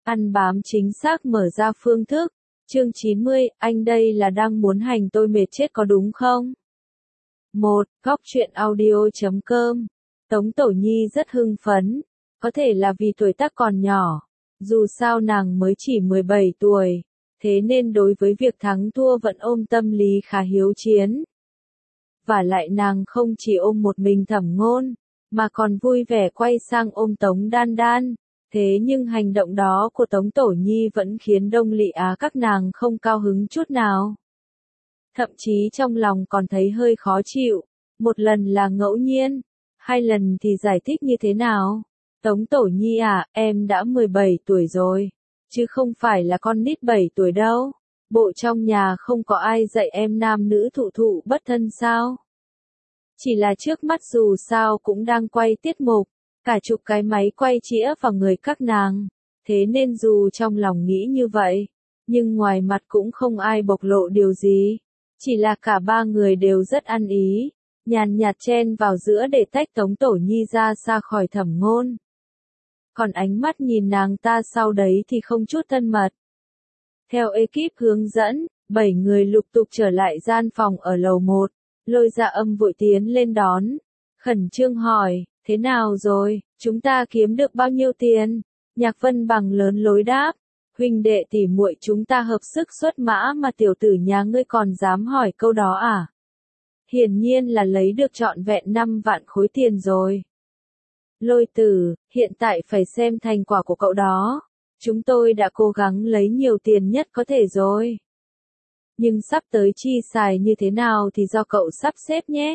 Ăn bám chính xác mở ra phương thức. Chương 90, anh đây là đang muốn hành tôi mệt chết có đúng không? 1. Góc truyện audio.com. Tống Tổ Nhi rất hưng phấn. Có thể là vì tuổi tác còn nhỏ. Dù sao nàng mới chỉ 17 tuổi. Thế nên đối với việc thắng thua vẫn ôm tâm lý khá hiếu chiến. Và lại nàng không chỉ ôm một mình Thẩm Ngôn, mà còn vui vẻ quay sang ôm Tống Đan Đan. Thế nhưng hành động đó của Tống Tổ Nhi vẫn khiến Đông Lị Á các nàng không cao hứng chút nào. Thậm chí trong lòng còn thấy hơi khó chịu. Một lần là ngẫu nhiên, 2 lần thì giải thích như thế nào? Tống Tổ Nhi à, em đã 17 tuổi rồi, chứ không phải là con nít 7 tuổi đâu. Bộ trong nhà không có ai dạy em nam nữ thụ thụ bất thân sao? Chỉ là trước mắt dù sao cũng đang quay tiết mục, cả chục cái máy quay chĩa vào người các nàng. Thế nên dù trong lòng nghĩ như vậy, nhưng ngoài mặt cũng không ai bộc lộ điều gì. Chỉ là cả 3 người đều rất ăn ý, nhàn nhạt chen vào giữa để tách Tống Tổ Nhi ra xa khỏi Thẩm Ngôn. Còn ánh mắt nhìn nàng ta sau đấy thì không chút thân mật. Theo ekip hướng dẫn, 7 người lục tục trở lại gian phòng ở lầu 1, Lôi Dạ Âm vội tiến lên đón, khẩn trương hỏi, thế nào rồi, chúng ta kiếm được bao nhiêu tiền? Nhạc Vân Bằng lớn lối đáp, huynh đệ tỷ muội chúng ta hợp sức xuất mã mà tiểu tử nhà ngươi còn dám hỏi câu đó à? Hiển nhiên là lấy được trọn vẹn 5 vạn khối tiền rồi. Lôi Tử, hiện tại phải xem thành quả của cậu đó. Chúng tôi đã cố gắng lấy nhiều tiền nhất có thể rồi. Nhưng sắp tới chi xài như thế nào thì do cậu sắp xếp nhé.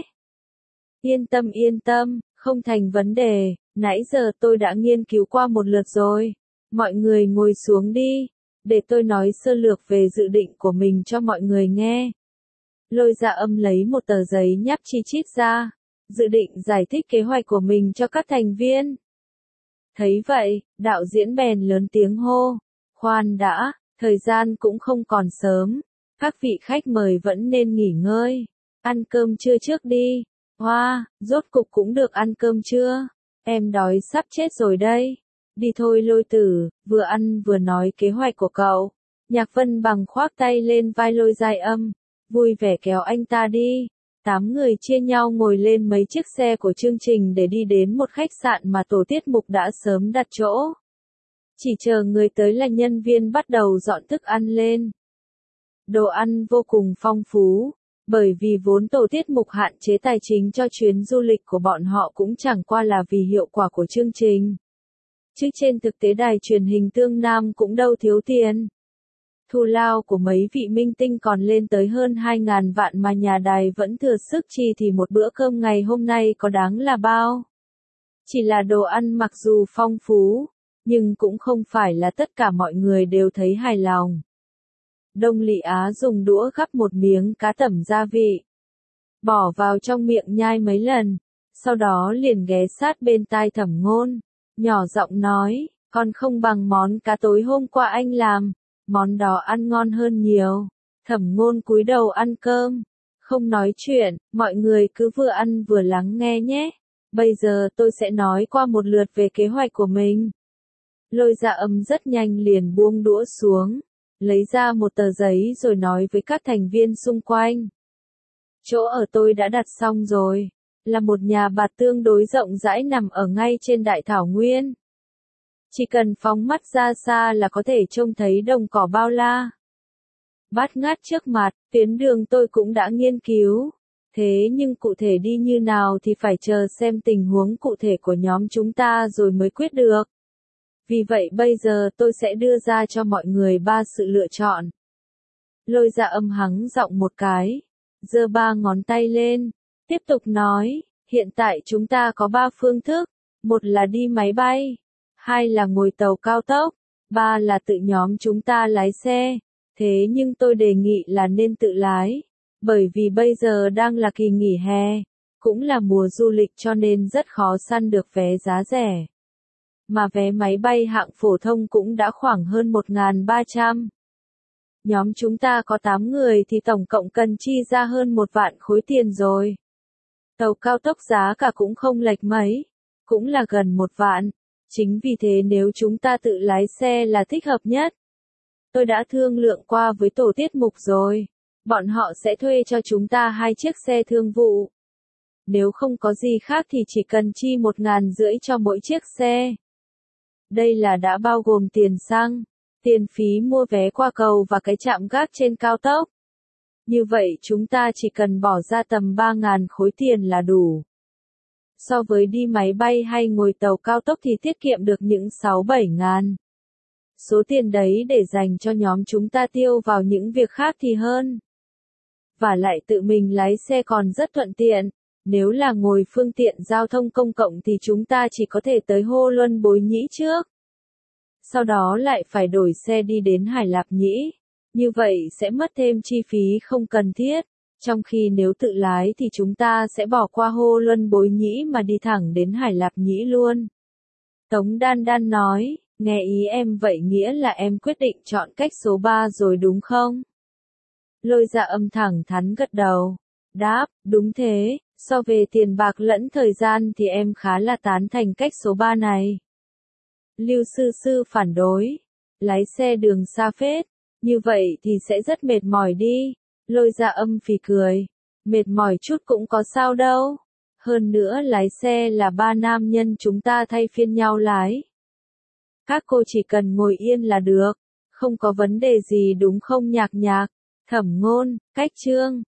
Yên tâm, không thành vấn đề, nãy giờ tôi đã nghiên cứu qua một lượt rồi. Mọi người ngồi xuống đi, để tôi nói sơ lược về dự định của mình cho mọi người nghe. Lôi Dạ Âm lấy một tờ giấy nháp chi chít ra, dự định giải thích kế hoạch của mình cho các thành viên. Thấy vậy, đạo diễn bèn lớn tiếng hô, khoan đã, thời gian cũng không còn sớm, các vị khách mời vẫn nên nghỉ ngơi, ăn cơm trưa trước đi. Hoa, rốt cục cũng được ăn cơm trưa, em đói sắp chết rồi đây. Đi thôi Lôi Tử, vừa ăn vừa nói kế hoạch của cậu. Nhạc Vân Bằng khoác tay lên vai Lôi Dạ Âm, vui vẻ kéo anh ta đi. 8 người chia nhau ngồi lên mấy chiếc xe của chương trình để đi đến một khách sạn mà tổ tiết mục đã sớm đặt chỗ. Chỉ chờ người tới là nhân viên bắt đầu dọn thức ăn lên. Đồ ăn vô cùng phong phú, bởi vì vốn tổ tiết mục hạn chế tài chính cho chuyến du lịch của bọn họ cũng chẳng qua là vì hiệu quả của chương trình. Chứ trên thực tế đài truyền hình Tương Nam cũng đâu thiếu tiền. Thù lao của mấy vị minh tinh còn lên tới hơn 2.000 vạn mà nhà đài vẫn thừa sức chi thì một bữa cơm ngày hôm nay có đáng là bao. Chỉ là đồ ăn mặc dù phong phú, nhưng cũng không phải là tất cả mọi người đều thấy hài lòng. Đông Lị Á dùng đũa gắp một miếng cá tẩm gia vị, bỏ vào trong miệng nhai mấy lần, sau đó liền ghé sát bên tai Thẩm Ngôn, nhỏ giọng nói, còn không bằng món cá tối hôm qua anh làm. Món đó ăn ngon hơn nhiều. Thẩm Ngôn cúi đầu ăn cơm, không nói chuyện, mọi người cứ vừa ăn vừa lắng nghe nhé. Bây giờ tôi sẽ nói qua một lượt về kế hoạch của mình. Lôi Dạ Âm rất nhanh liền buông đũa xuống, lấy ra một tờ giấy rồi nói với các thành viên xung quanh. Chỗ ở tôi đã đặt xong rồi, là một nhà bạt tương đối rộng rãi nằm ở ngay trên đại thảo nguyên. Chỉ cần phóng mắt ra xa là có thể trông thấy đồng cỏ bao la. Bát ngát trước mặt, tuyến đường tôi cũng đã nghiên cứu. Thế nhưng cụ thể đi như nào thì phải chờ xem tình huống cụ thể của nhóm chúng ta rồi mới quyết được. Vì vậy bây giờ tôi sẽ đưa ra cho mọi người 3 sự lựa chọn. Lôi Dạ Âm hắng giọng một cái, giơ 3 ngón tay lên, tiếp tục nói, hiện tại chúng ta có 3 phương thức, một là đi máy bay. 2 là ngồi tàu cao tốc, 3 là tự nhóm chúng ta lái xe. Thế nhưng tôi đề nghị là nên tự lái, bởi vì bây giờ đang là kỳ nghỉ hè, cũng là mùa du lịch cho nên rất khó săn được vé giá rẻ. Mà vé máy bay hạng phổ thông cũng đã khoảng hơn 1.300. Nhóm chúng ta có 8 người thì tổng cộng cần chi ra hơn 1 vạn khối tiền rồi. Tàu cao tốc giá cả cũng không lệch mấy, cũng là gần 1 vạn. Chính vì thế nếu chúng ta tự lái xe là thích hợp nhất. Tôi đã thương lượng qua với tổ tiết mục rồi. Bọn họ sẽ thuê cho chúng ta 2 chiếc xe thương vụ. Nếu không có gì khác thì chỉ cần chi 1.500 cho mỗi chiếc xe. Đây là đã bao gồm tiền xăng, tiền phí mua vé qua cầu và cái trạm gác trên cao tốc. Như vậy chúng ta chỉ cần bỏ ra tầm 3.000 khối tiền là đủ. So với đi máy bay hay ngồi tàu cao tốc thì tiết kiệm được những 6-7 ngàn. Số tiền đấy để dành cho nhóm chúng ta tiêu vào những việc khác thì hơn. Và lại tự mình lái xe còn rất thuận tiện. Nếu là ngồi phương tiện giao thông công cộng thì chúng ta chỉ có thể tới Hô Luân Bối Nhĩ trước. Sau đó lại phải đổi xe đi đến Hải Lạp Nhĩ. Như vậy sẽ mất thêm chi phí không cần thiết. Trong khi nếu tự lái thì chúng ta sẽ bỏ qua Hô Luân Bối Nhĩ mà đi thẳng đến Hải Lạp Nhĩ luôn. Tống Đan Đan nói, nghe ý em vậy nghĩa là em quyết định chọn cách số 3 rồi đúng không? Lôi Dạ Âm thẳng thắn gật đầu. Đáp, đúng thế, so về tiền bạc lẫn thời gian thì em khá là tán thành cách số 3 này. Lưu Sư Sư phản đối. Lái xe đường xa phết, như vậy thì sẽ rất mệt mỏi đi. Lôi Dạ Âm phì cười. Mệt mỏi chút cũng có sao đâu. Hơn nữa lái xe là 3 nam nhân chúng ta thay phiên nhau lái. Các cô chỉ cần ngồi yên là được. Không có vấn đề gì đúng không Nhạc Nhạc? Thẩm Ngôn, Cách Chương.